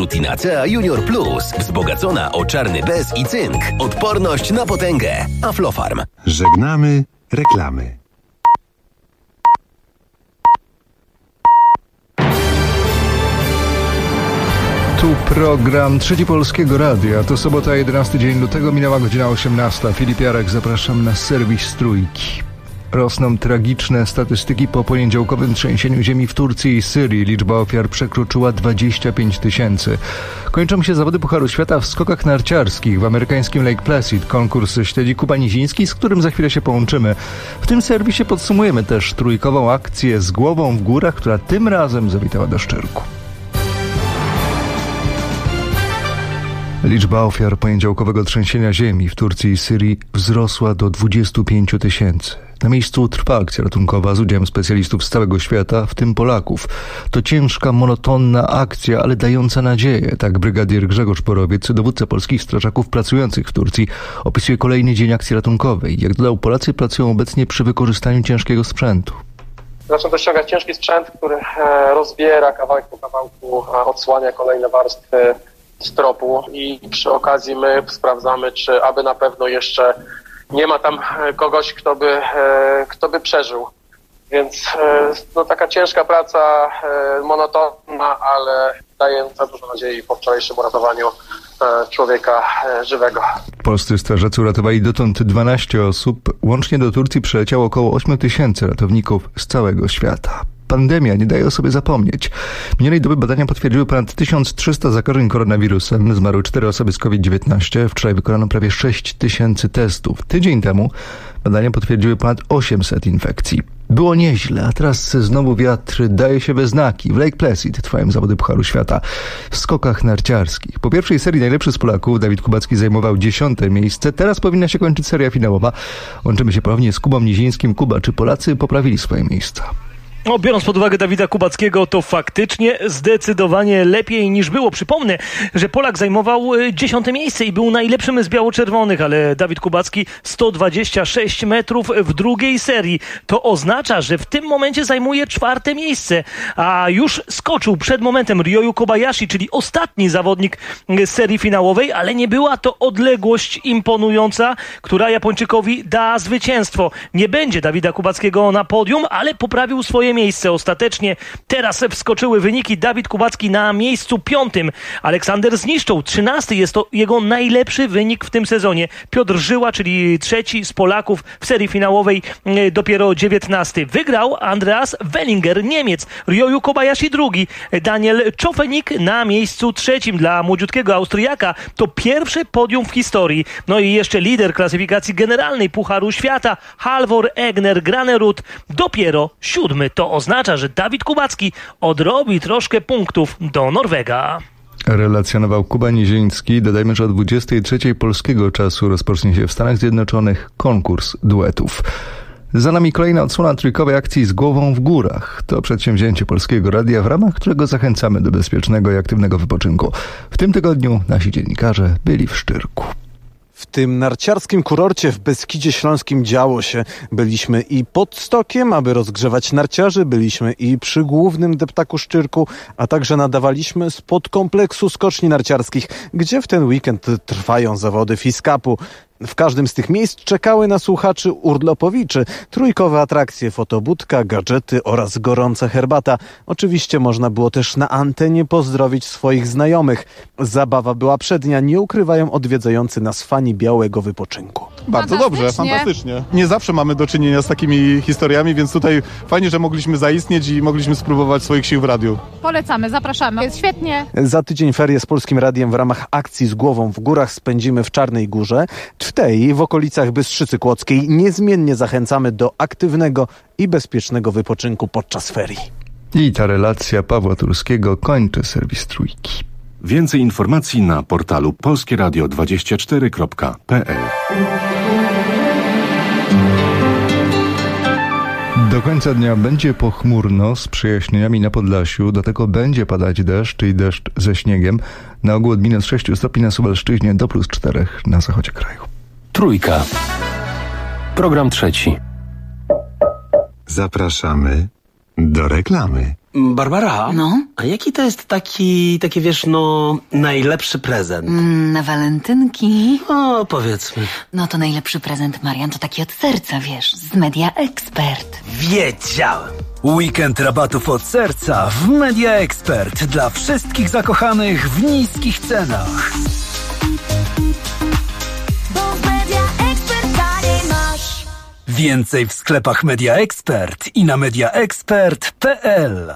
L-glutinacea Junior Plus. Wzbogacona o czarny bez i cynk. Odporność na potęgę. Aflofarm. Żegnamy reklamy. Tu program Trzeci Polskiego Radia. To sobota, 11 dzień lutego, minęła godzina 18. Filip Jarek, zapraszam na serwis Trójki. Rosną tragiczne statystyki po poniedziałkowym trzęsieniu ziemi w Turcji i Syrii. Liczba ofiar przekroczyła 25 000. Kończą się zawody Pucharu Świata w skokach narciarskich w amerykańskim Lake Placid. Konkurs śledzi Kuba Niziński, z którym za chwilę się połączymy. W tym serwisie podsumujemy też trójkową akcję z głową w górach, która tym razem zawitała do Szczyrku. Liczba ofiar poniedziałkowego trzęsienia ziemi w Turcji i Syrii wzrosła do 25 000. Na miejscu trwa akcja ratunkowa z udziałem specjalistów z całego świata, w tym Polaków. To ciężka, monotonna akcja, ale dająca nadzieję. Tak brygadier Grzegorz Borowiec, dowódca polskich strażaków pracujących w Turcji, opisuje kolejny dzień akcji ratunkowej. Jak dodał, Polacy pracują obecnie przy wykorzystaniu ciężkiego sprzętu. Zaczną dościągać ciężki sprzęt, który rozbiera kawałek po kawałku, odsłania kolejne warstwy stropu i przy okazji my sprawdzamy, czy aby na pewno jeszcze nie ma tam kogoś, kto by przeżył. Więc no, taka ciężka praca, monotonna, ale dająca dużo nadziei po wczorajszym uratowaniu człowieka żywego. Polscy strażacy uratowali dotąd 12 osób. Łącznie do Turcji przyleciało około 8 000 ratowników z całego świata. Pandemia nie daje o sobie zapomnieć. Minionej doby badania potwierdziły ponad 1300 zakażeń koronawirusem. Zmarły 4 osoby z COVID-19. Wczoraj wykonano prawie 6 000 testów. Tydzień temu badania potwierdziły ponad 800 infekcji. Było nieźle, a teraz znowu wiatr daje się we znaki. W Lake Placid trwają zawody Pucharu Świata w skokach narciarskich. Po pierwszej serii najlepszy z Polaków Dawid Kubacki zajmował 10. miejsce. Teraz powinna się kończyć seria finałowa. Łączymy się ponownie z Kubą Nizińskim. Kuba, czy Polacy poprawili swoje miejsca? No, biorąc pod uwagę Dawida Kubackiego, to faktycznie zdecydowanie lepiej niż było. Przypomnę, że Polak zajmował 10. miejsce i był najlepszym z biało-czerwonych, ale Dawid Kubacki 126 metrów w drugiej serii. To oznacza, że w tym momencie zajmuje 4. miejsce, a już skoczył przed momentem Ryoyu Kobayashi, czyli ostatni zawodnik z serii finałowej, ale nie była to odległość imponująca, która Japończykowi da zwycięstwo. Nie będzie Dawida Kubackiego na podium, ale poprawił swoje miejsce ostatecznie. Teraz wskoczyły wyniki. Dawid Kubacki na miejscu 5. Aleksander Zniszczą 13. Jest to jego najlepszy wynik w tym sezonie. Piotr Żyła, czyli 3. z Polaków w serii finałowej, dopiero 19. Wygrał Andreas Wellinger, Niemiec. Ryoyu Kobayashi 2. Daniel Czofenik na miejscu 3. Dla młodziutkiego Austriaka to pierwsze podium w historii. No i jeszcze lider klasyfikacji generalnej Pucharu Świata Halvor Egner Granerud dopiero 7. To oznacza, że Dawid Kubacki odrobi troszkę punktów do Norwega. Relacjonował Kuba Niziński. Dodajmy, że o 23:00 polskiego czasu rozpocznie się w Stanach Zjednoczonych konkurs duetów. Za nami kolejna odsłona trójkowej akcji z głową w górach. To przedsięwzięcie Polskiego Radia, w ramach którego zachęcamy do bezpiecznego i aktywnego wypoczynku. W tym tygodniu nasi dziennikarze byli w Szczyrku. W tym narciarskim kurorcie w Beskidzie Śląskim działo się. Byliśmy i pod stokiem, aby rozgrzewać narciarzy, byliśmy i przy głównym deptaku Szczyrku, a także nadawaliśmy spod kompleksu skoczni narciarskich, gdzie w ten weekend trwają zawody FISCAP-u. W każdym z tych miejsc czekały na słuchaczy urlopowiczy. Trójkowe atrakcje, fotobudka, gadżety oraz gorąca herbata. Oczywiście można było też na antenie pozdrowić swoich znajomych. Zabawa była przednia, nie ukrywają odwiedzający nas fani białego wypoczynku. Bardzo dobrze, fantastycznie. Nie zawsze mamy do czynienia z takimi historiami, więc tutaj fajnie, że mogliśmy zaistnieć i mogliśmy spróbować swoich sił w radiu. Polecamy, zapraszamy. Jest świetnie. Za tydzień ferie z Polskim Radiem w ramach akcji z głową w górach spędzimy w Czarnej Górze. W tej, w okolicach Bystrzycy Kłodzkiej, niezmiennie zachęcamy do aktywnego i bezpiecznego wypoczynku podczas ferii. I ta relacja Pawła Turskiego kończy serwis Trójki. Więcej informacji na portalu polskieradio24.pl. Do końca dnia będzie pochmurno z przejaśnieniami na Podlasiu. Do tego będzie padać deszcz i deszcz ze śniegiem. Na ogół od -6 stopni na Suwalszczyźnie do +4 na zachodzie kraju. Trójka. Program trzeci. Zapraszamy Do reklamy. Barbara? No? A jaki to jest taki wiesz, najlepszy prezent? Na walentynki? O, powiedzmy. No to najlepszy prezent, Marian, to taki od serca, wiesz, z Media Expert. Wiedziałem. Weekend rabatów od serca w Media Expert dla wszystkich zakochanych w niskich cenach. Bo w Media Expert taniej masz. Więcej w sklepach Media Expert i na mediaexpert.pl.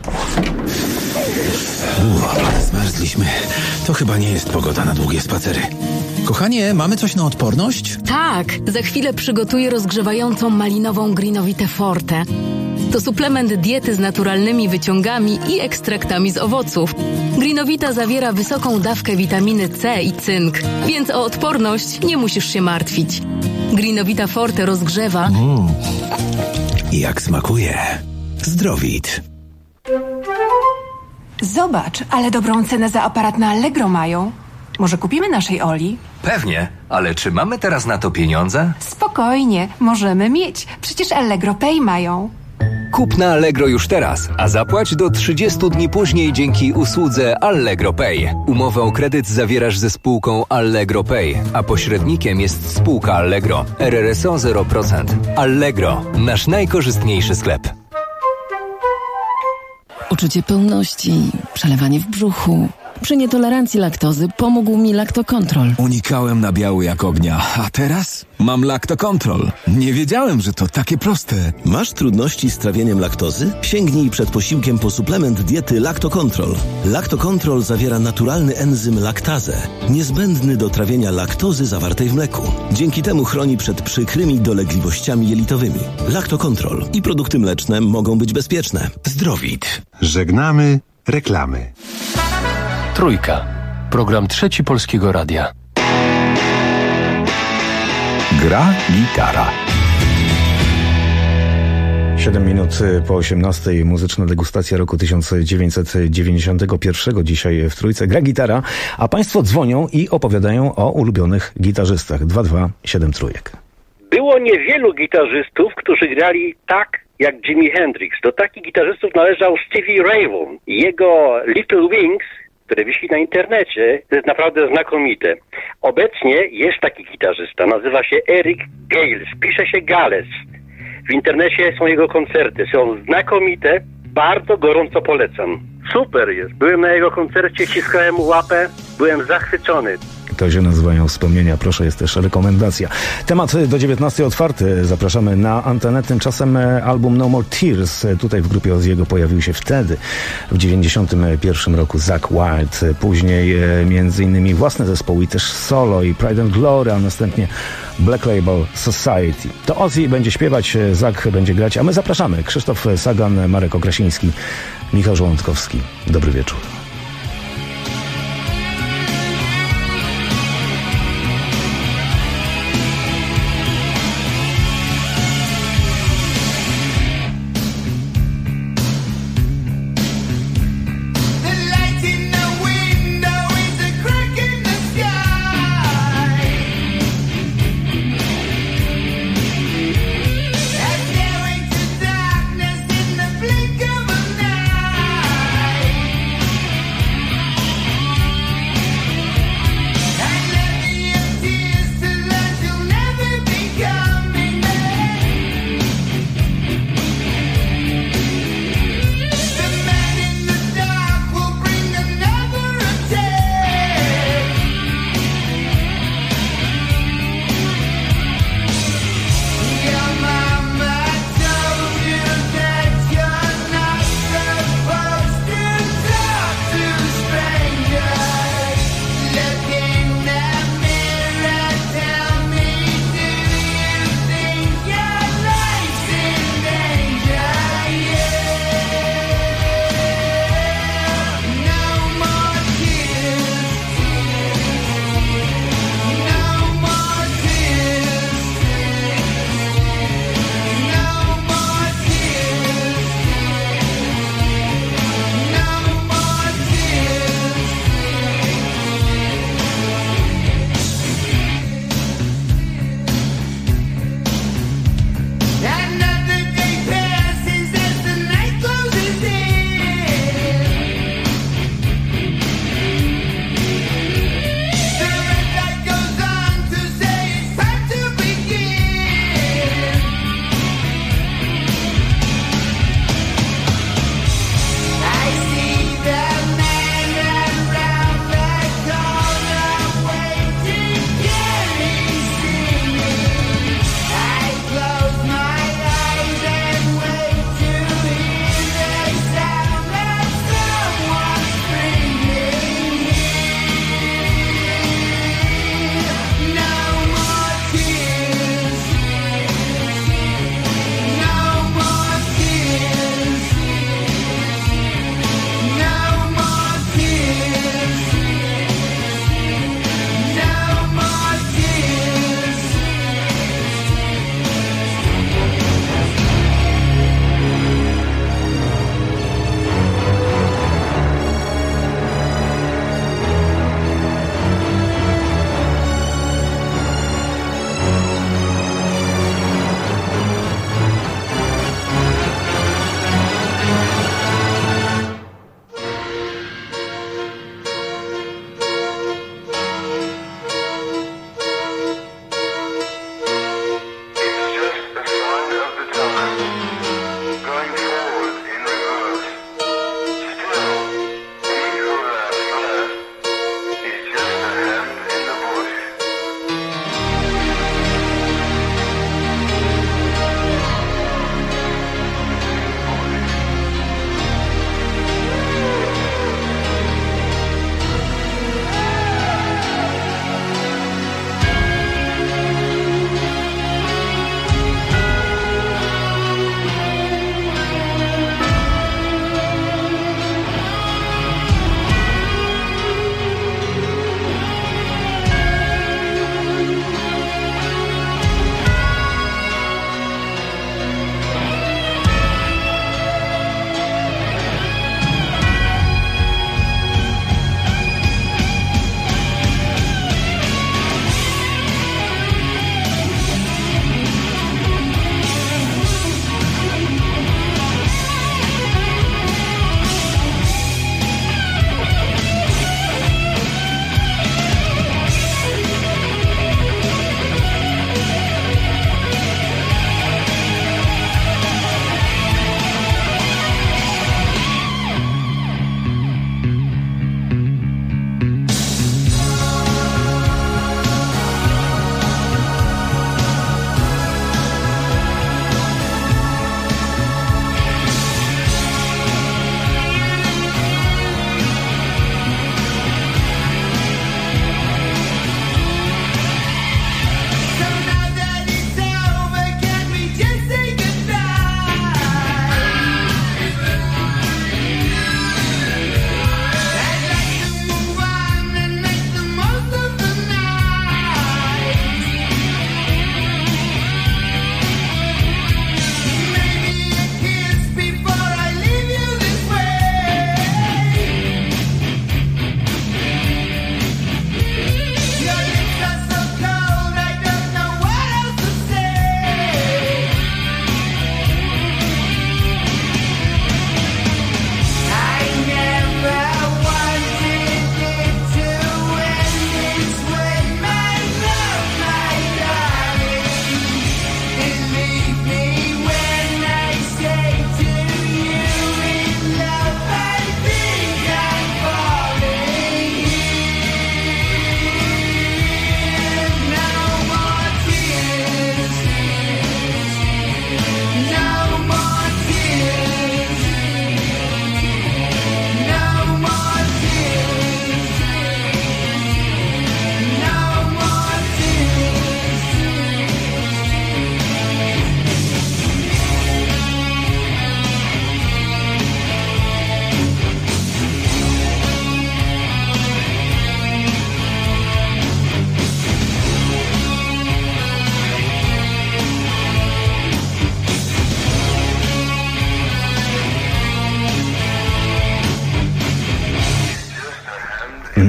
Zmarzliśmy. To chyba nie jest pogoda na długie spacery. Kochanie, mamy coś na odporność? Tak, za chwilę przygotuję rozgrzewającą malinową Greenovitę Forte. To suplement diety z naturalnymi wyciągami i ekstraktami z owoców. Greenovita zawiera wysoką dawkę witaminy C i cynk, więc o odporność nie musisz się martwić. Greenovita Forte rozgrzewa. Jak smakuje. Zdrowit. Zobacz, ale dobrą cenę za aparat na Allegro mają. Może kupimy naszej Oli? Pewnie, ale czy mamy teraz na to pieniądze? Spokojnie, możemy mieć. Przecież Allegro Pay mają. Kup na Allegro już teraz, a zapłać do 30 dni później dzięki usłudze Allegro Pay. Umowę o kredyt zawierasz ze spółką Allegro Pay, a pośrednikiem jest spółka Allegro. RRSO 0%. Allegro, nasz najkorzystniejszy sklep. Uczucie pełności, przelewanie w brzuchu. Przy nietolerancji laktozy pomógł mi Lactocontrol. Unikałem nabiału jak ognia, a teraz mam Lactocontrol. Nie wiedziałem, że to takie proste. Masz trudności z trawieniem laktozy? Sięgnij przed posiłkiem po suplement diety Lactocontrol. Lactocontrol zawiera naturalny enzym laktazę, niezbędny do trawienia laktozy zawartej w mleku. Dzięki temu chroni przed przykrymi dolegliwościami jelitowymi. Lactocontrol i produkty mleczne mogą być bezpieczne. Zdrowit. Żegnamy reklamy. Trójka. Program Trzeci Polskiego Radia. Gra gitara. 7 minut po 18. Muzyczna degustacja roku 1991. Dzisiaj w Trójce gra gitara, a państwo dzwonią i opowiadają o ulubionych gitarzystach. 227 trójek. Było niewielu gitarzystów, którzy grali tak jak Jimi Hendrix. Do takich gitarzystów należał Stevie Ray Vaughan. Jego Little Wings, które wisi na internecie, to jest naprawdę znakomite. Obecnie jest taki gitarzysta, nazywa się Eric Gales, pisze się Gales. W internecie są jego koncerty, są znakomite, bardzo gorąco polecam. Super jest, byłem na jego koncercie, ściskałem mu łapę, byłem zachwycony. To się nazywają wspomnienia, proszę, jest też rekomendacja. Temat do 19 otwarty, zapraszamy na antenę. Tymczasem album No More Tears, tutaj w grupie Ozzy'ego pojawił się wtedy, w 91 roku Zakk Wylde, później między innymi własne zespoły i też solo i Pride and Glory, a następnie Black Label Society. To Ozzy będzie śpiewać, Zakk będzie grać, a my zapraszamy. Krzysztof Sagan, Marek Okrasiński, Michał Żołądkowski. Dobry wieczór.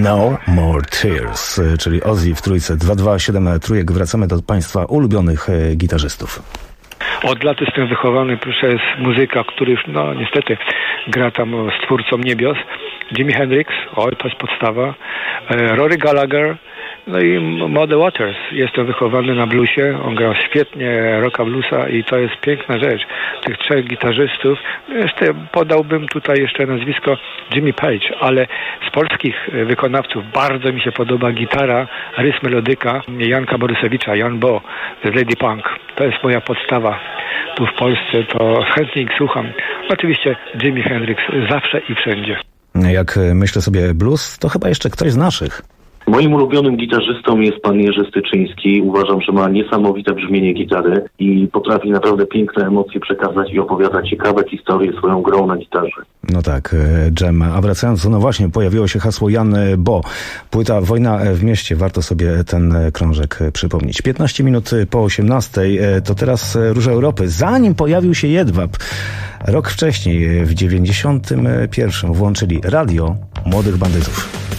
No More Tears, czyli Ozzy w trójce 227 trójek. Wracamy do Państwa ulubionych gitarzystów. Od lat jestem wychowany przez muzyka, który już niestety gra tam z twórcą Niebios. Jimi Hendrix, to jest podstawa. Rory Gallagher, no i Muddy Waters. Jestem wychowany na bluesie, on grał świetnie rocka bluesa i to jest piękna rzecz. Tych trzech gitarzystów, jeszcze podałbym tutaj jeszcze nazwisko Jimmy Page, ale z polskich wykonawców bardzo mi się podoba gitara, rys melodyka Janka Borysewicza, Jan Bo z Lady Punk. To jest moja podstawa. Tu w Polsce to chętnie ich słucham. Oczywiście Jimi Hendrix zawsze i wszędzie. Jak myślę sobie blues, to chyba jeszcze ktoś z naszych. Moim ulubionym gitarzystą jest pan Jerzy Styczyński. Uważam, że ma niesamowite brzmienie gitary i potrafi naprawdę piękne emocje przekazać i opowiada ciekawe historie swoją grą na gitarze. No tak, dżem. A wracając, no właśnie, pojawiło się hasło Jan Bo. Płyta Wojna w mieście. Warto sobie ten krążek przypomnieć. 15 minut po 18. To teraz Róże Europy. Zanim pojawił się Jedwab, rok wcześniej, w 91 włączyli Radio Młodych Bandytów.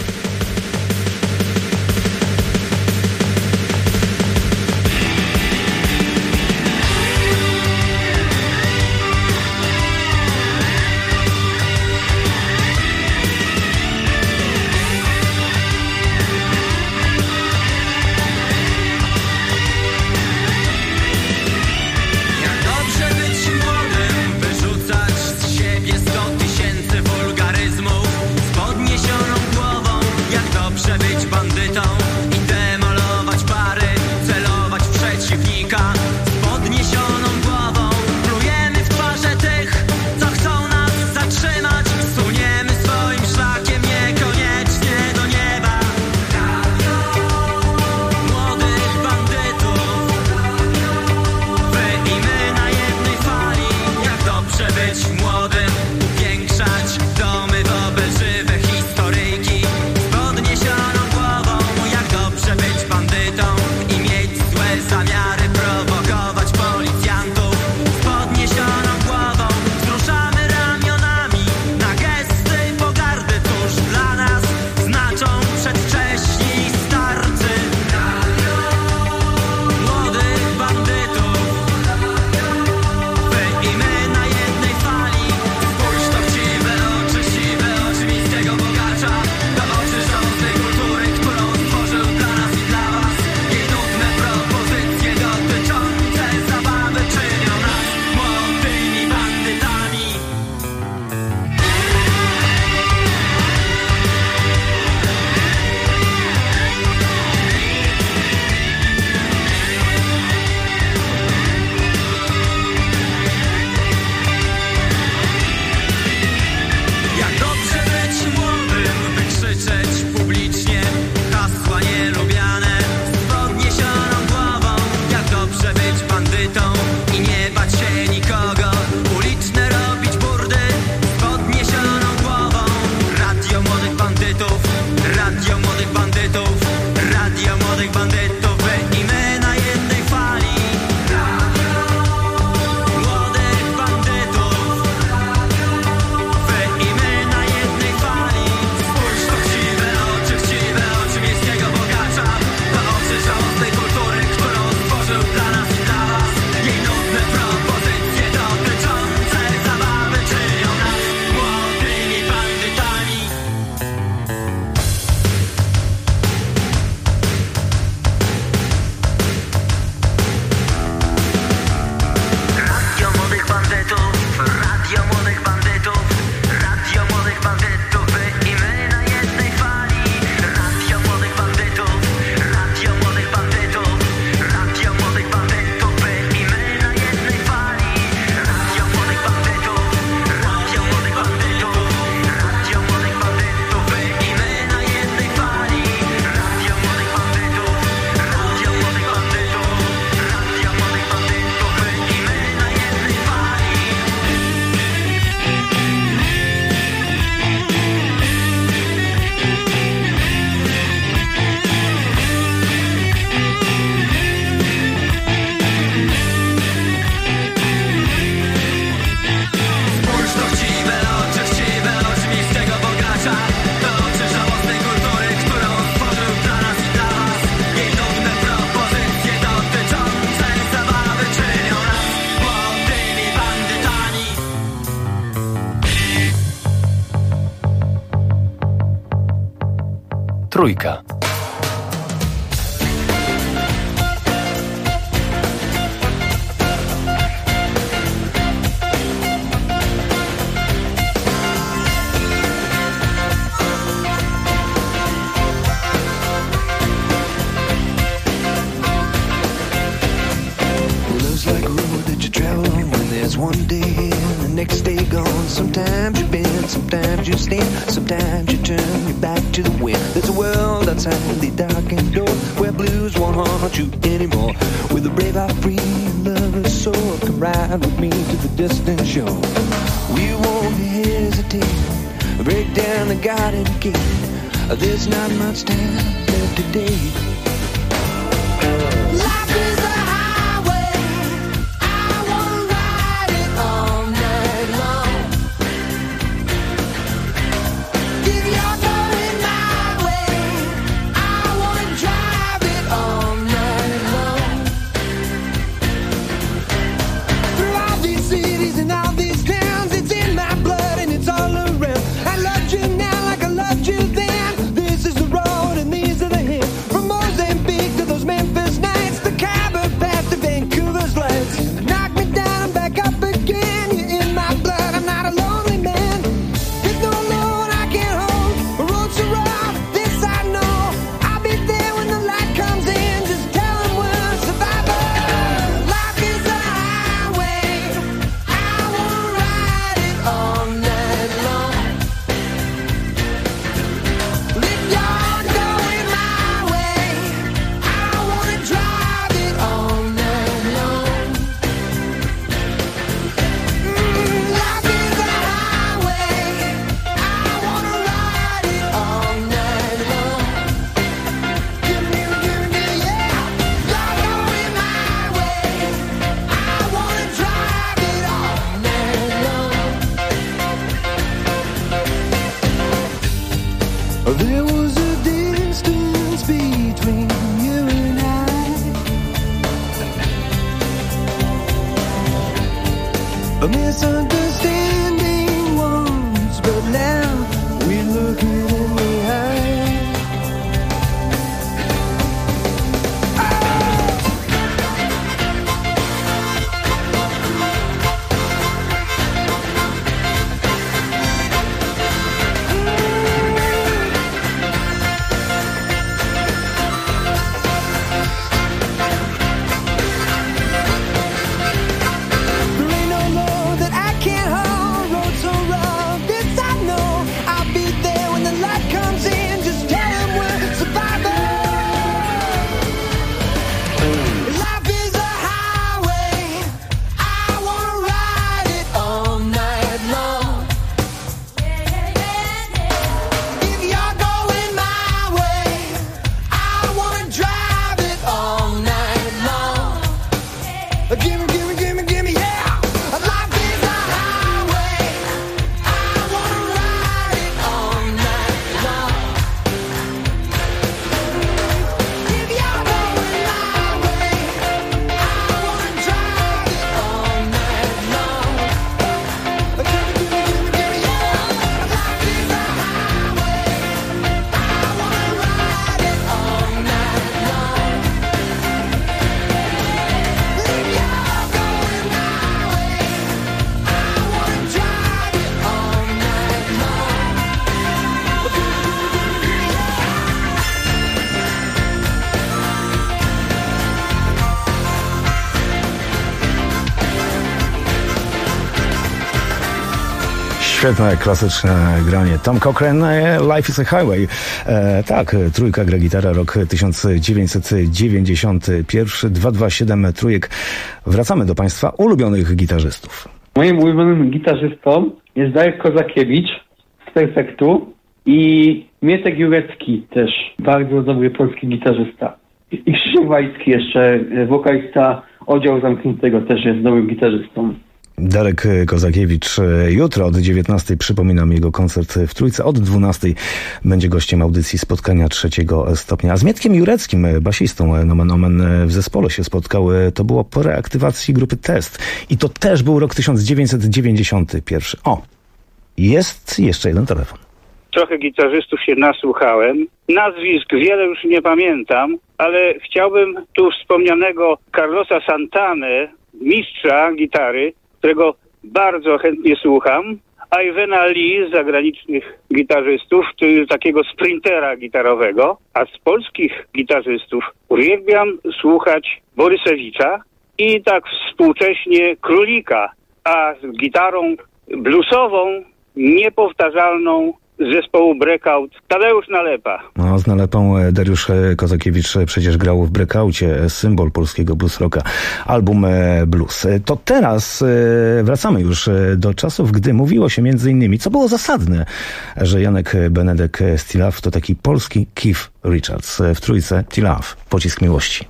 Trójka. One day and the next day gone. Sometimes you bend, sometimes you stand, sometimes you turn your back to the wind. There's a world outside the darkened door where blues won't haunt you anymore. With a brave heart free and lover's soul, come ride with me to the distant shore. We won't hesitate, break down the garden gate. There's not much time left today. Life is a highway, I wanna ride it all night long. If you're going my way, I wanna drive it all night long. Through all these cities and all these towns, it's in my blood and it's all around. I loved you now like I loved you then. This is the road and these are the hills. From Mozambique to those Memphis nights, the Khyber Pass to Vancouver's lights. Knock me down and back up again. You're in my blood, I'm not a lonely man. There's no load I can't hold. The road's so rough, this I know. I'll be there when the light comes in. Just tell them we're survivors. Life is a highway, I wanna ride it all night long. If you're going my way, I wanna drive it all night long. Life is a highway, I wanna ride it all night long. Give me, yeah. You're going my way, I wanna drive it all night long. There was a distance between you and I, a misunderstanding once, but now we look it in the eye. There ain't no load that I can't hold. Road so rough, this I know. I'll be there when the light comes in. Just tell them we're survivors. Life is a highway, I wanna ride it all night long. If you're going my way, I wanna drive it all night long. Gimme, gimme, gimme, gimme, yeah. Life is a highway, I wanna ride it all night long. If you're going my way, I wanna drive it all night long. Gimme, gimme, gimme, gimme, yeah. Life is a highway, I wanna ride it all night long. If you're going my way, I wanna drive it all night long. Świetne, klasyczne granie. Tom Cochrane, Life is a Highway. Tak, Trójka gra gitara, rok 1991, 227 trójek. Wracamy do Państwa ulubionych gitarzystów. Moim ulubionym gitarzystą jest Darek Kozakiewicz z Perfektu i Mietek Jurecki, też bardzo dobry polski gitarzysta. I Krzysztof Wajski jeszcze, wokalista Oddziału Zamkniętego, też jest dobrym gitarzystą. Darek Kozakiewicz jutro od 19:00, przypominam, jego koncert w Trójce. Od 12:00 będzie gościem audycji Spotkania trzeciego stopnia. A z Mietkiem Jureckim, basistą nomen omen, w zespole się spotkał. To było po reaktywacji grupy Test. I to też był rok 1991. O, jest jeszcze jeden telefon. trochę gitarzystów się nasłuchałem. Nazwisk wiele już nie pamiętam, ale chciałbym tu wspomnianego Carlosa Santanę, mistrza gitary, którego bardzo chętnie słucham. Ivana Lee z zagranicznych gitarzystów, czyli takiego sprintera gitarowego, a z polskich gitarzystów uwielbiam słuchać Borysewicza i tak współcześnie Królika, a z gitarą bluesową, niepowtarzalną z zespołu Breakout Tadeusz Nalepa. No, z Nalepą Dariusz Kozakiewicz przecież grał w Breakoucie, symbol polskiego blues rocka, album Blues. To teraz wracamy już do czasów, gdy mówiło się między innymi, co było zasadne, że Janek Benedek Stilaw to taki polski Keith Richards. W trójce Stilaw, Pocisk miłości.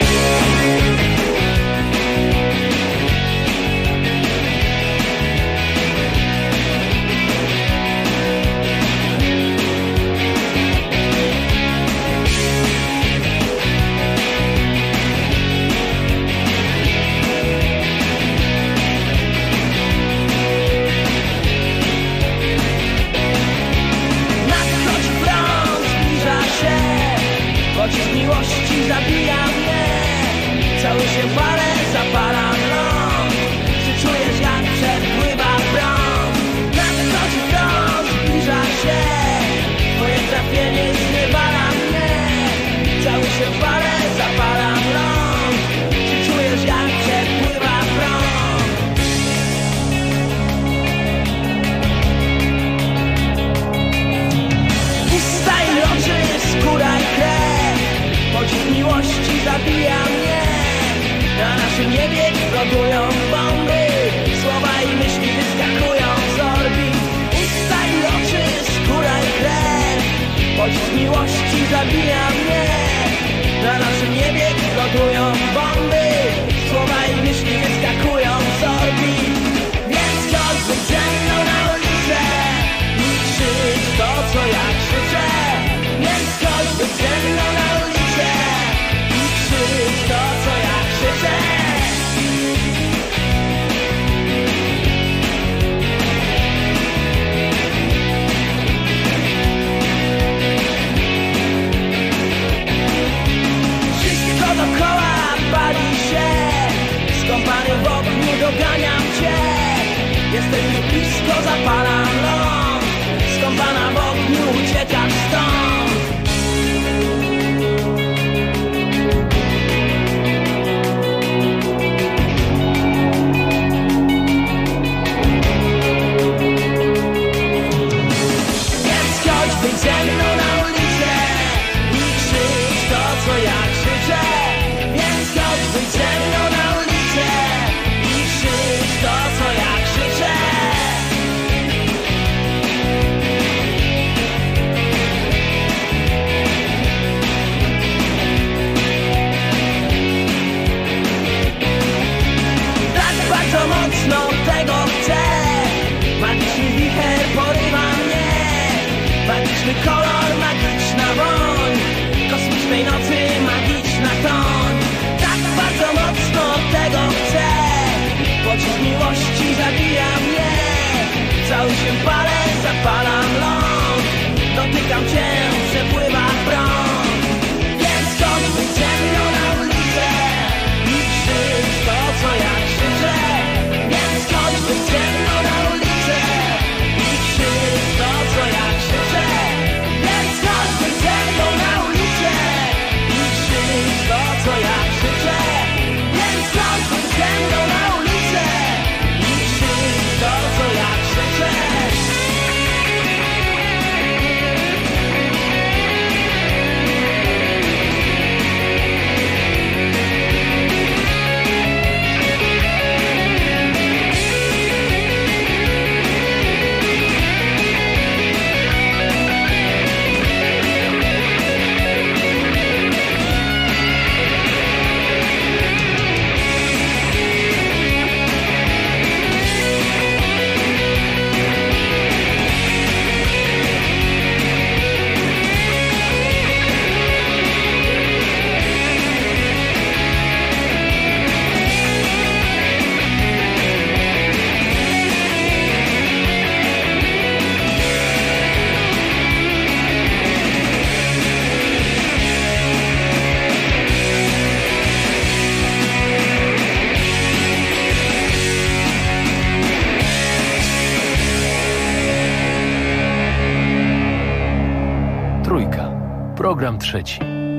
Pocisk miłości zabija mnie. Cały się palę, zapalam ląd. Czy czujesz jak przepływa prąd? Nadchodzi prąd, zbliża się. Twoje trafienie zniewala mnie. Cały się palę, zapalam ląd. Czy czujesz jak przepływa prąd? Usta i oczy, skóra i krew. Pocisk miłości zabija mnie. Na naszym niebie eksplodują bomby. Słowa i myśli wyskakują z orbit. Usta i oczy, skóra i krew. Pocisk miłości zabija mnie. Na naszym niebie eksplodują bomby. Słowa i myśli wyskakują z orbit. Więc chodźmy ze mną na ulicę i krzycz to, co ja krzyczę. Więc chodźmy ze mną na ulicę i krzycz to, co ja krzyczę. Wszystko dookoła pali się. Skąpany w ogniu doganiam cię. Jestem już blisko, zapalam ląd. Skąpana w ogniu uciekasz stąd. Więc chodź, wyjdź ze mną na ulicę i krzycz to, co ja krzyczę. Więc chodź, wyjdź ze mną na ulicę i krzycz to, co ja krzyczę. Tak bardzo mocno tego chcę. Magiczny wicher porywa mnie. Magiczny kolor, magiczna woń kosmicznej nocy. Program trzeci.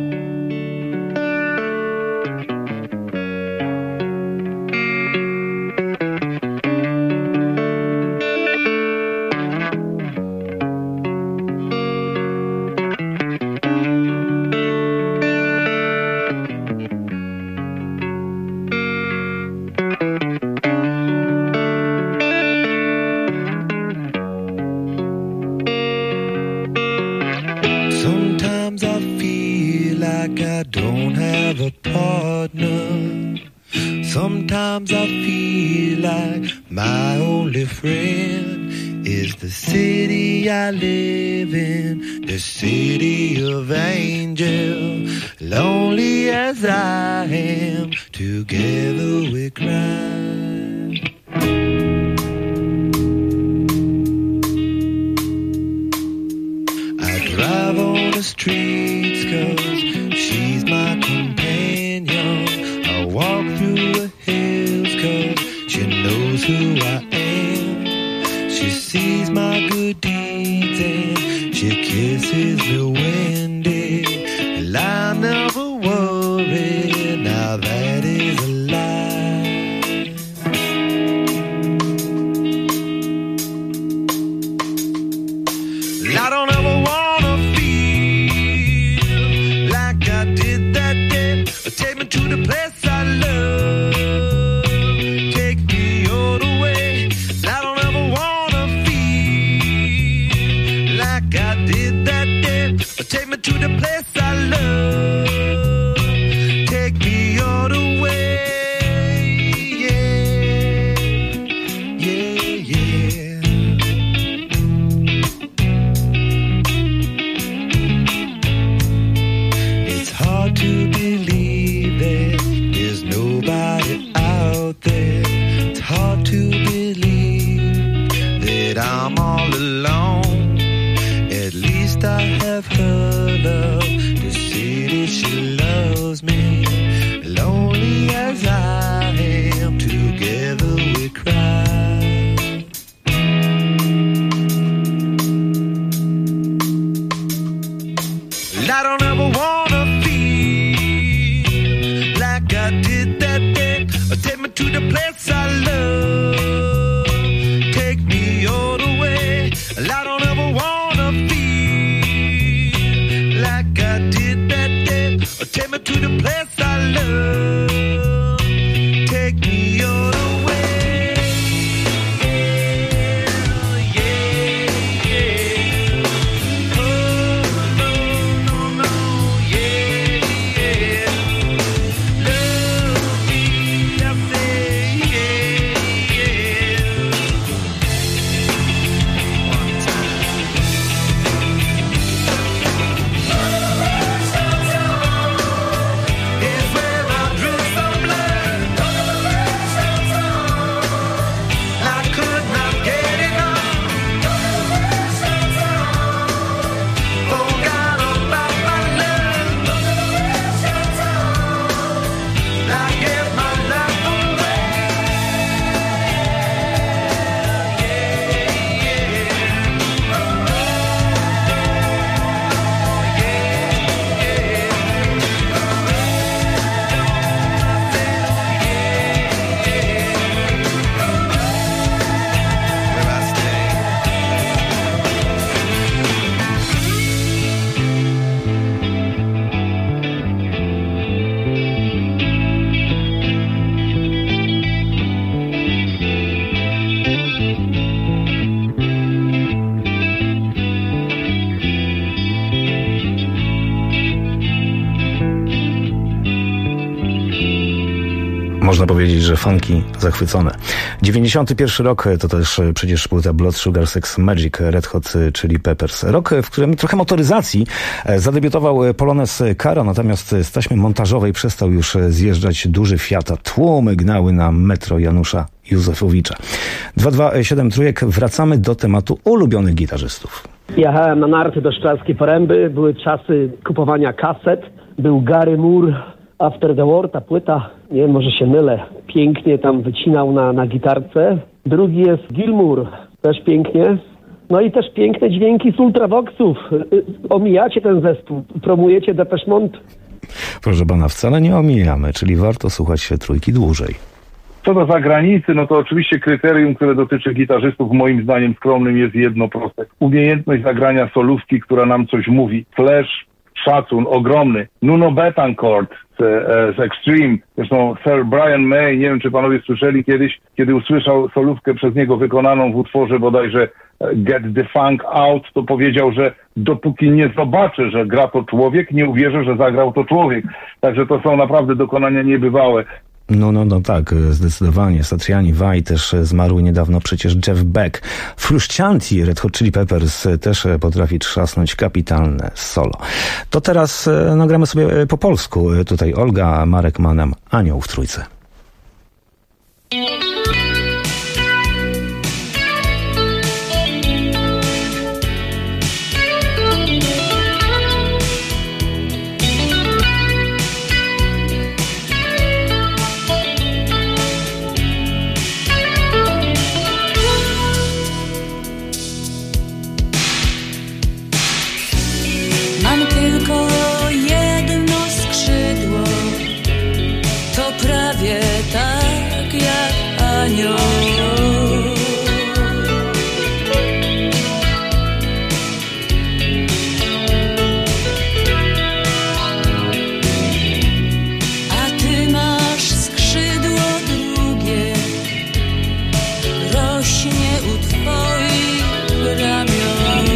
Sometimes I feel like my only friend is the city I live in, the city of angels. Lonely as I am, together we cry. I drive on the streets 'cause she's my companion. I walk through the hills 'cause she knows who I am. She sees my good deeds and she kisses me when and I never worry. Now that is a lie. I don't ever wanna feel like I did that day. Take me to the place I love. Take me all the way. I don't ever wanna feel like I did that day. Take me to the place I love. Take me all the way. Yeah, yeah, yeah. It's hard to believe that there's nobody out there. It's hard to believe that I'm all alone. At least I have her love to see that she loves me. Lonely as I am, together we cry. I don't ever wanna feel like I did that day. Take me to the place I love. Take me all the way. I don't ever wanna feel like I did that day. Take me to the place I love. Take me all the way. Yeah, yeah. Oh, no, no, no. Yeah, yeah. Love me, I say, yeah, yeah. One time. It's where I drew some blood. I could not get enough. Forgot about my love. I gave my life away. Where I stay. Można powiedzieć, że funky zachwycone. 91 rok to też przecież płyta Blood Sugar Sex Magic, Red Hot Chili Peppers. Rok, w którym trochę motoryzacji zadebiutował Polonez Karo, natomiast z taśmy montażowej przestał już zjeżdżać duży Fiat. Tłumy gnały na metro Janusza Józefowicza. 227 Trójek, wracamy do tematu ulubionych gitarzystów. Jechałem na narty do Szczelskiej Poręby, były czasy kupowania kaset, był Gary Moore, After the War, ta płyta, nie wiem, może się mylę, pięknie tam wycinał na gitarce. Drugi jest Gilmour, też pięknie. No i też piękne dźwięki z Ultravoxów. Omijacie ten zespół, promujecie Depeche Mode. Proszę pana, wcale nie omijamy, czyli warto słuchać się Trójki dłużej. Co do zagranicy, no to oczywiście kryterium, które dotyczy gitarzystów, moim zdaniem skromnym, jest jedno proste. Umiejętność zagrania solówki, która nam coś mówi. Flash, szacun ogromny. Nuno Betancourt z Extreme, zresztą Sir Brian May, nie wiem czy panowie słyszeli kiedyś, kiedy usłyszał solówkę przez niego wykonaną w utworze bodajże Get the Funk Out, to powiedział, że dopóki nie zobaczę, że gra to człowiek, nie uwierzę, że zagrał to człowiek. Także to są naprawdę dokonania niebywałe. No tak, zdecydowanie. Satriani Vai też zmarł niedawno, przecież Jeff Beck. Fruscianti, Red Hot Chili Peppers też potrafi trzasnąć kapitalne solo. To teraz nagramy sobie po polsku. Tutaj Olga, Marek ma nam Anioł w trójce. Tak jak anioł. A ty masz skrzydło drugie, rośnie u twoich ramion.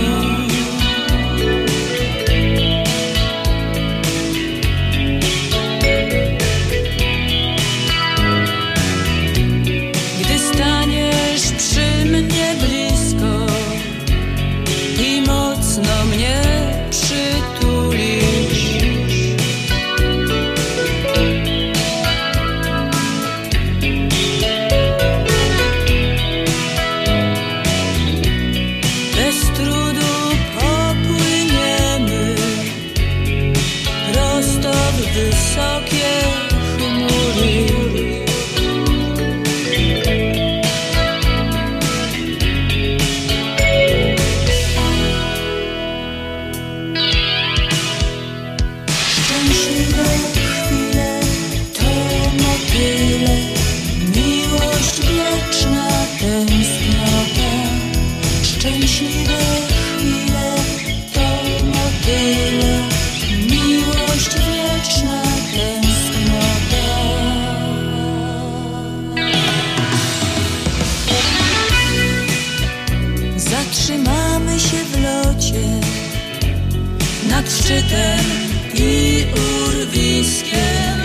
Szczytem i urwiskiem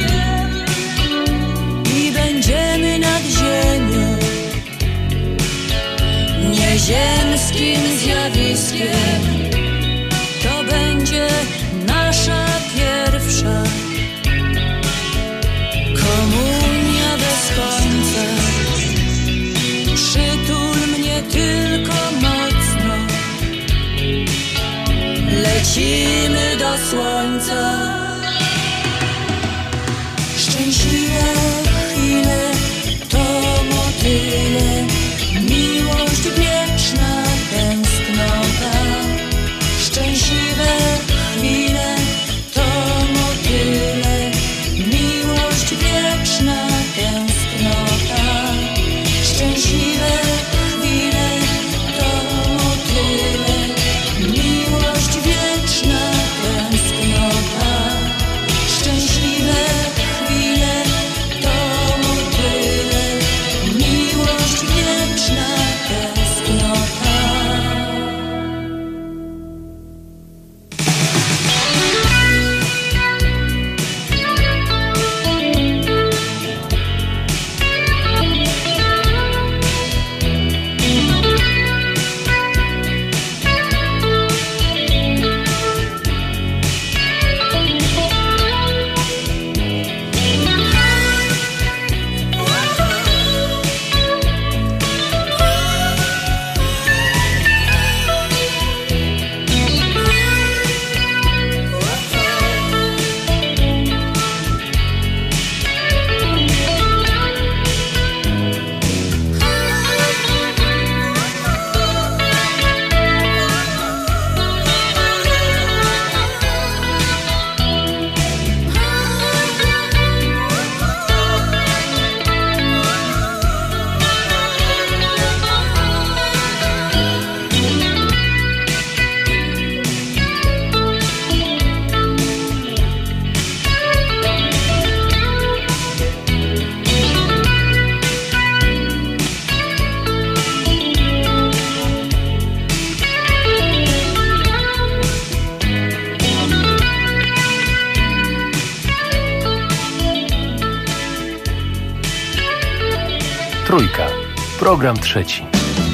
i będziemy nad ziemią nieziemskim zjawiskiem. To będzie nasza pierwsza komunia bez końca. Przytul mnie tylko mocno, lecimy do słońca. Szczęśliwe chwile to motyle, miłość wieczna, tęsknota. Szczęśliwe chwile to motyle, miłość wieczna, tęsknota. Szczęśliwe chwile to motyle, miłość wieczna, tęsknota. Trójka. Program trzeci.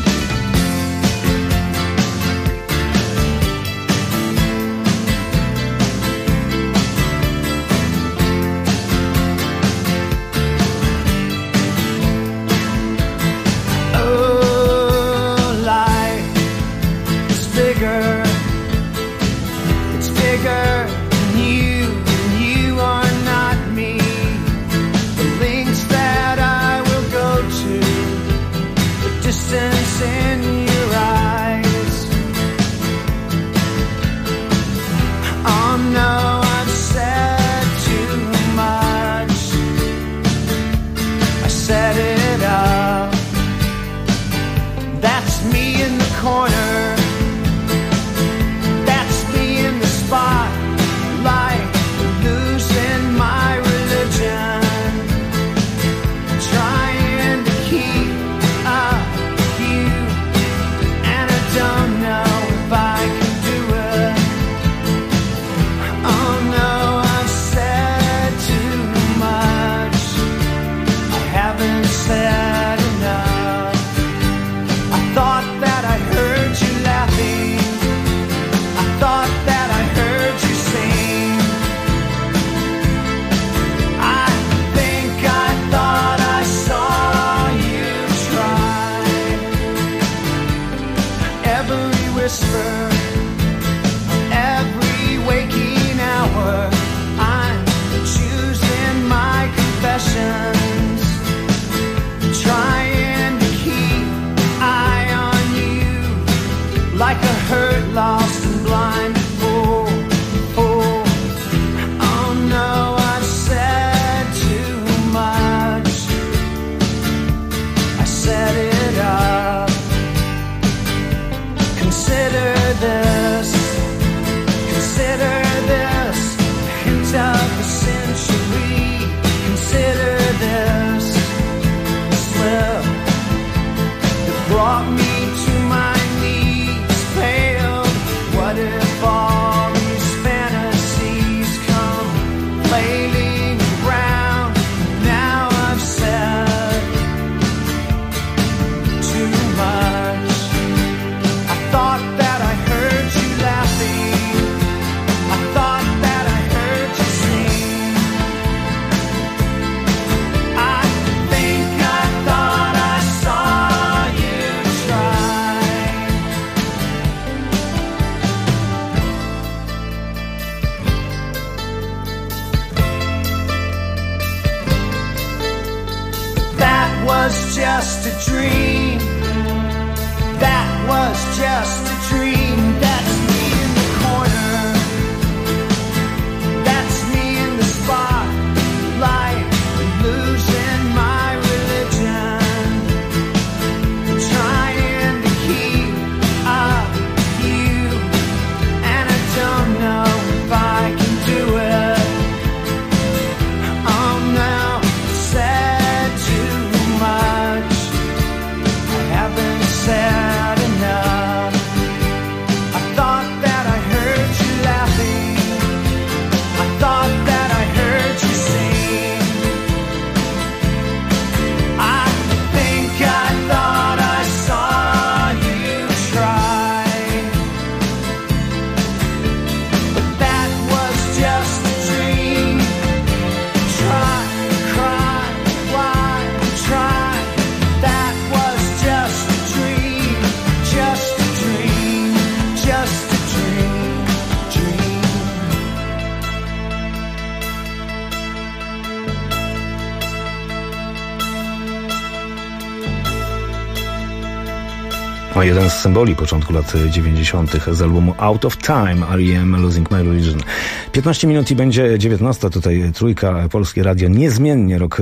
Jeden z symboli początku lat 90. z albumu Out of Time, R.E.M. Losing My Religion. 15 minut i będzie 19. Tutaj Trójka, Polskie Radio. Niezmiennie rok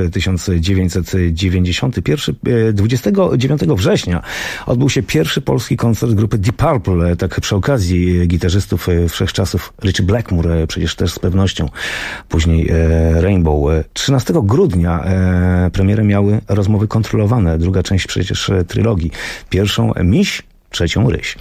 1991. 29 września odbył się pierwszy polski koncert grupy Deep Purple. Tak przy okazji gitarzystów wszechczasów Ritchie Blackmore, przecież też z pewnością. Później Rainbow. 13 grudnia premierę miały Rozmowy kontrolowane. Druga część przecież trylogii. Pierwszą Miś, trzecią Ryś.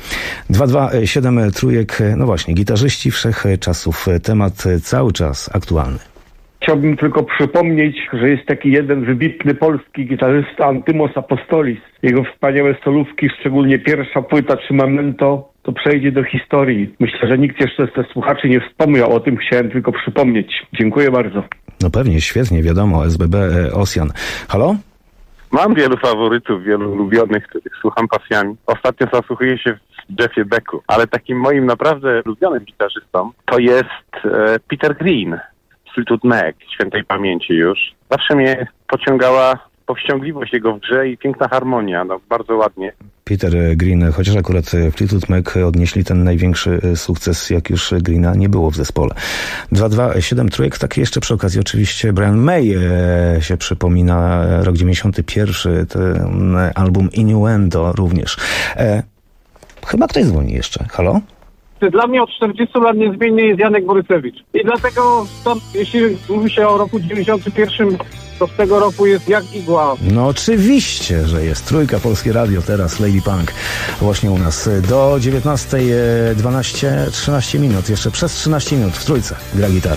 227 Trójek, no właśnie, gitarzyści wszechczasów. Temat cały czas aktualny. Chciałbym tylko przypomnieć, że jest taki jeden wybitny polski gitarzysta Antymos Apostolis. Jego wspaniałe solówki, szczególnie pierwsza płyta czy Memento, to przejdzie do historii. Myślę, że nikt jeszcze ze słuchaczy nie wspomniał o tym. Chciałem tylko przypomnieć. Dziękuję bardzo. No pewnie, świetnie, wiadomo. SBB Ocean. Halo? Mam wielu faworytów, wielu ulubionych, których słucham pasjami. Ostatnio zasłuchuję się w Jeffie Becku, ale takim moim naprawdę ulubionym gitarzystą to jest Peter Green, Fleetwood Mac, świętej pamięci już. Zawsze mnie pociągała powściągliwość jego w grze i piękna harmonia, no bardzo ładnie. Peter Green, chociaż akurat Fleetwood Mac odnieśli ten największy sukces, jak już Greena nie było w zespole. 227 trójek, takie jeszcze przy okazji oczywiście Brian May się przypomina, rok 91, ten album Innuendo również. Chyba ktoś dzwoni jeszcze. Halo? Dla mnie od 40 lat niezmiennie jest Janek Borysewicz. I dlatego stąd, jeśli mówi się o roku 91, to z tego roku jest jak igła. No oczywiście, że jest. Trójka, Polskie Radio, teraz Lady Punk właśnie u nas. Do 19:12, 13 minut. Jeszcze przez 13 minut w Trójce gra gitara.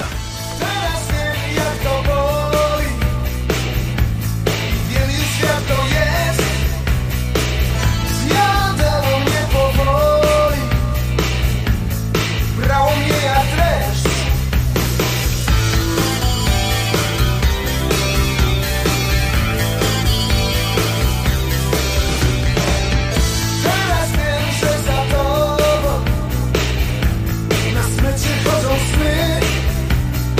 Chodzą sny,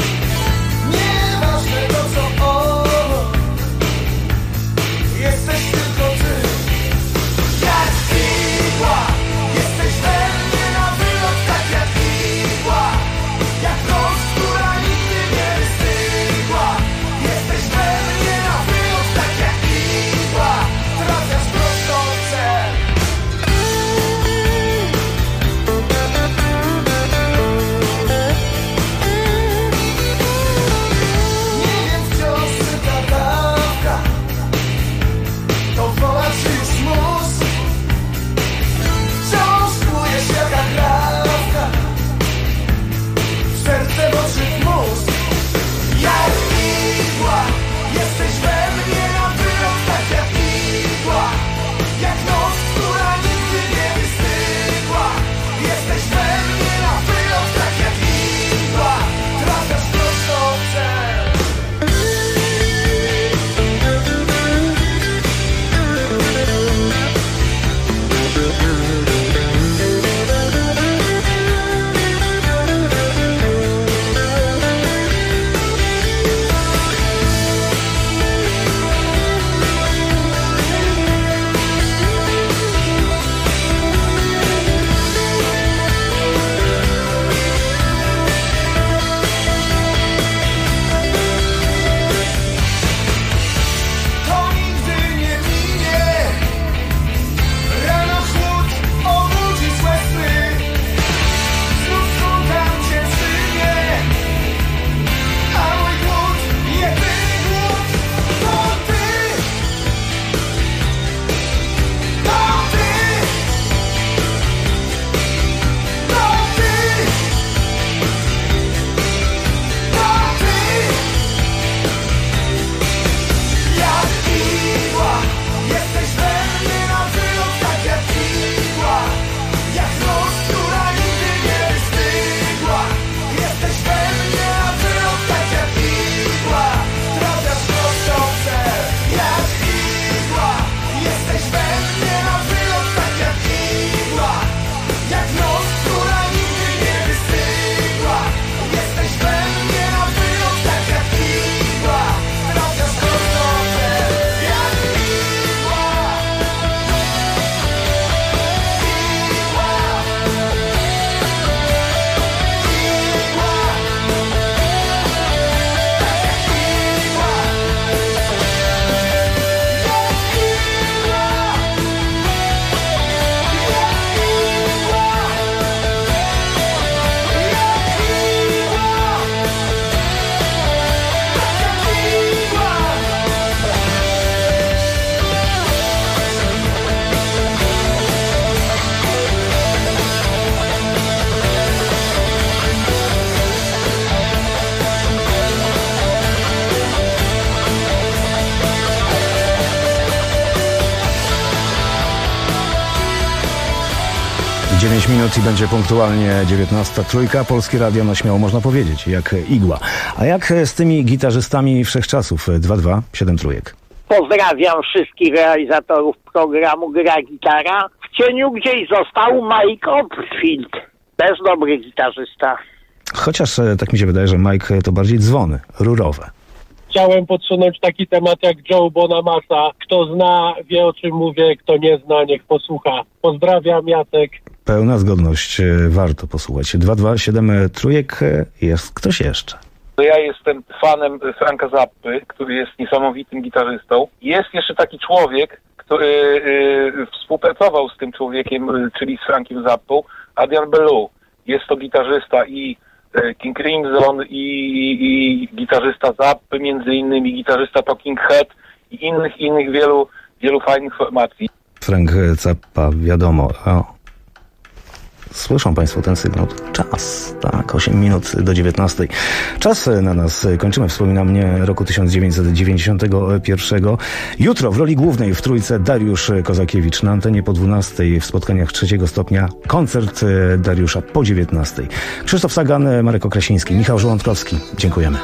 9 minut i będzie punktualnie 19:03. Polskie Radio, no śmiało można powiedzieć, jak igła. A jak z tymi gitarzystami wszechczasów? 2-2-7 trójek. Pozdrawiam wszystkich realizatorów programu Gra Gitara. W cieniu gdzieś został Mike Oldfield. Też dobry gitarzysta. Chociaż tak mi się wydaje, że Mike to bardziej dzwony, rurowe. Chciałem podsunąć taki temat jak Joe Bonamassa. Kto zna, wie o czym mówię, kto nie zna, niech posłucha. Pozdrawiam, Jacek. Pełna zgodność, warto posłuchać. 2-2-7 trójek, jest ktoś jeszcze. Ja jestem fanem Franka Zappy, który jest niesamowitym gitarzystą. Jest jeszcze taki człowiek, który współpracował z tym człowiekiem, czyli z Frankiem Zappą, Adrian Belew. Jest to gitarzysta i King Crimson i gitarzysta Zappy, między innymi gitarzysta Talking Head i innych wielu fajnych formacji. Frank Zappa, wiadomo. Słyszą Państwo ten sygnał? Czas, tak, 8 minut do 19. Czas na nas. Kończymy, wspomina mnie, roku 1991. Jutro w roli głównej w trójce Dariusz Kozakiewicz. Na antenie po 12 w spotkaniach 3 stopnia. Koncert Dariusza po 19. Krzysztof Sagan, Marek Okrasiński, Michał Żołądkowski. Dziękujemy.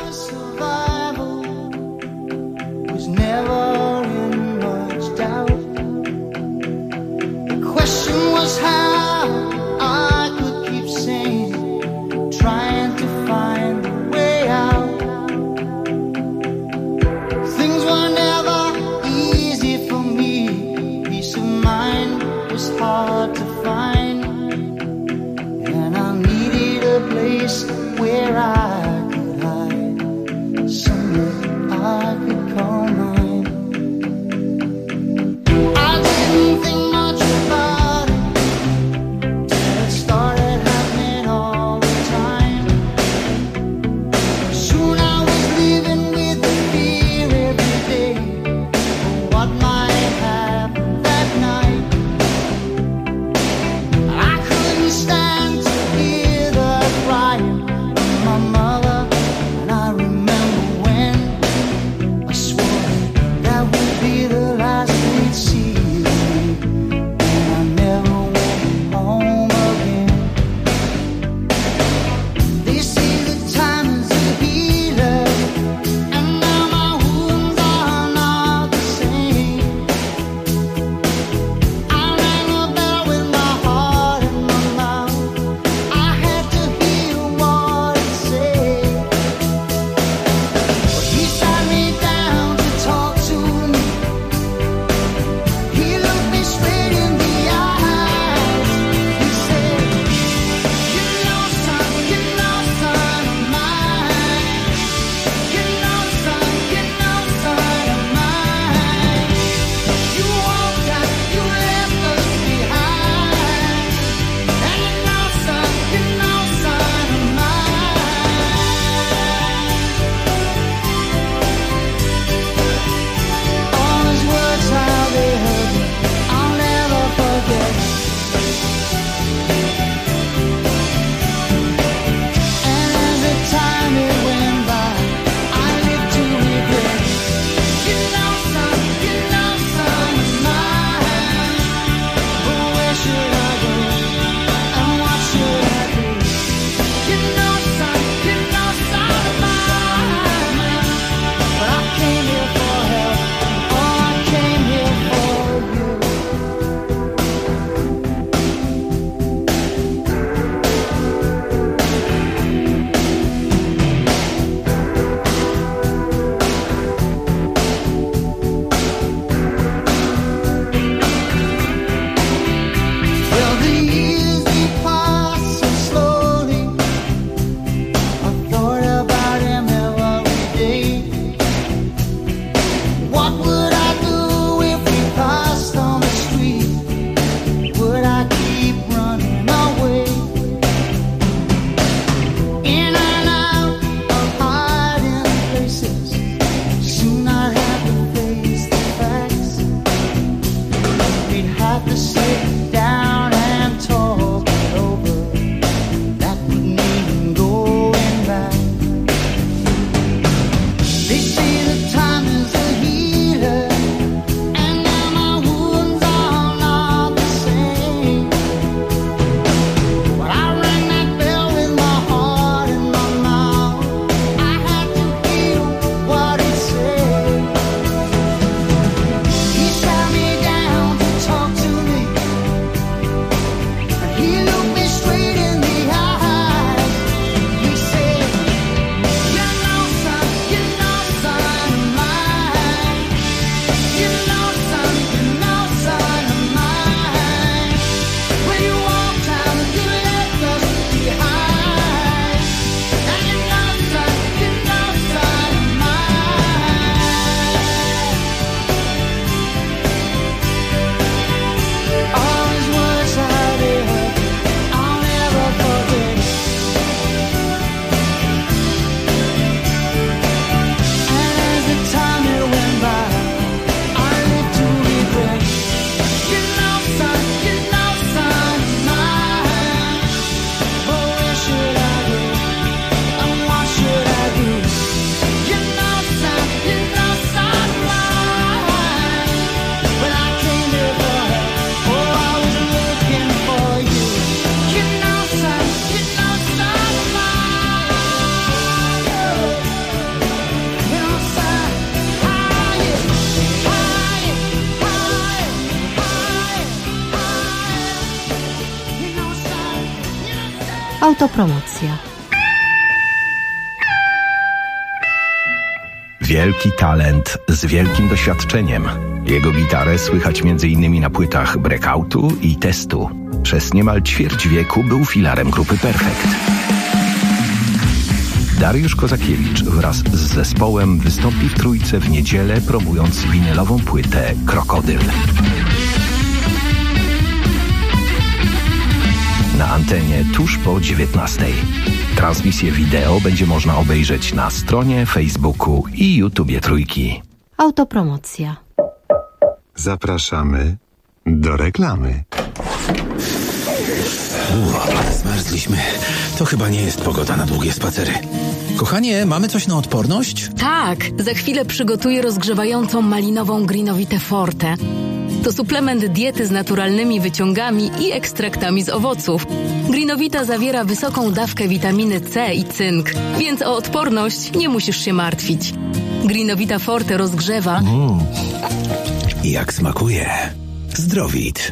Hard to find, and I needed a place where I could hide. Autopromocja. Wielki talent z wielkim doświadczeniem. Jego gitarę słychać m.in. na płytach Breakoutu i Testu. Przez niemal ćwierć wieku był filarem grupy Perfekt. Dariusz Kozakiewicz wraz z zespołem wystąpi w Trójce w niedzielę, promując winylową płytę Krokodyl. Na antenie tuż po 19:00. Transmisję wideo będzie można obejrzeć na stronie, Facebooku i YouTubie Trójki. Autopromocja. Zapraszamy do reklamy. Zmarzliśmy. To chyba nie jest pogoda na długie spacery. Kochanie, mamy coś na odporność? Tak, za chwilę przygotuję rozgrzewającą malinową Greenovitę Forte. To suplement diety z naturalnymi wyciągami i ekstraktami z owoców. Greenovita zawiera wysoką dawkę witaminy C i cynk, więc o odporność nie musisz się martwić. Greenovita Forte rozgrzewa... Jak smakuje. Zdrowit.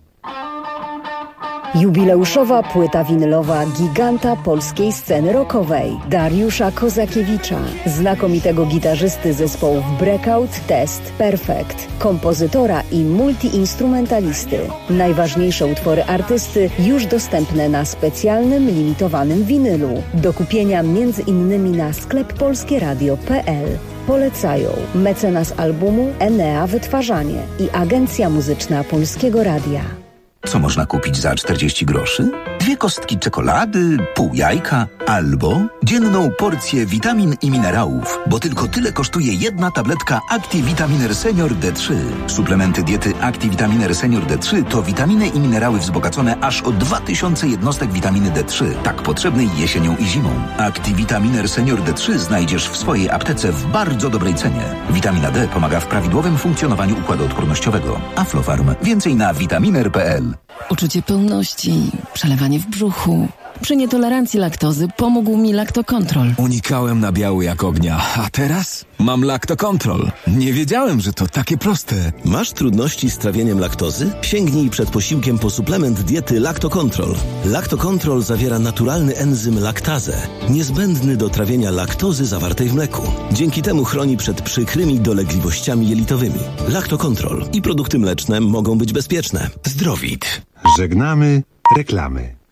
Jubileuszowa płyta winylowa giganta polskiej sceny rockowej Dariusza Kozakiewicza, znakomitego gitarzysty zespołów Breakout, Test, Perfekt, kompozytora i multiinstrumentalisty. Najważniejsze utwory artysty już dostępne na specjalnym, limitowanym winylu. Do kupienia m.in. na sklep polskieradio.pl. Polecają mecenas albumu Enea Wytwarzanie i Agencja Muzyczna Polskiego Radia. Co można kupić za 40 groszy? 2 kostki czekolady, pół jajka albo dzienną porcję witamin i minerałów, bo tylko tyle kosztuje jedna tabletka ActiVitaminer Senior D3. Suplementy diety ActiVitaminer Senior D3 to witaminy i minerały wzbogacone aż o 2000 jednostek witaminy D3, tak potrzebnej jesienią i zimą. ActiVitaminer Senior D3 znajdziesz w swojej aptece w bardzo dobrej cenie. Witamina D pomaga w prawidłowym funkcjonowaniu układu odpornościowego. Aflofarm. Więcej na vitaminer.pl. Uczucie pełności, przelewanie w brzuchu. Przy nietolerancji laktozy pomógł mi Lactocontrol. Unikałem nabiału jak ognia, a teraz mam Lactocontrol. Nie wiedziałem, że to takie proste. Masz trudności z trawieniem laktozy? Sięgnij przed posiłkiem po suplement diety Lactocontrol. Lactocontrol zawiera naturalny enzym laktazę, niezbędny do trawienia laktozy zawartej w mleku. Dzięki temu chroni przed przykrymi dolegliwościami jelitowymi. Lactocontrol i produkty mleczne mogą być bezpieczne. Zdrowit. Żegnamy reklamy.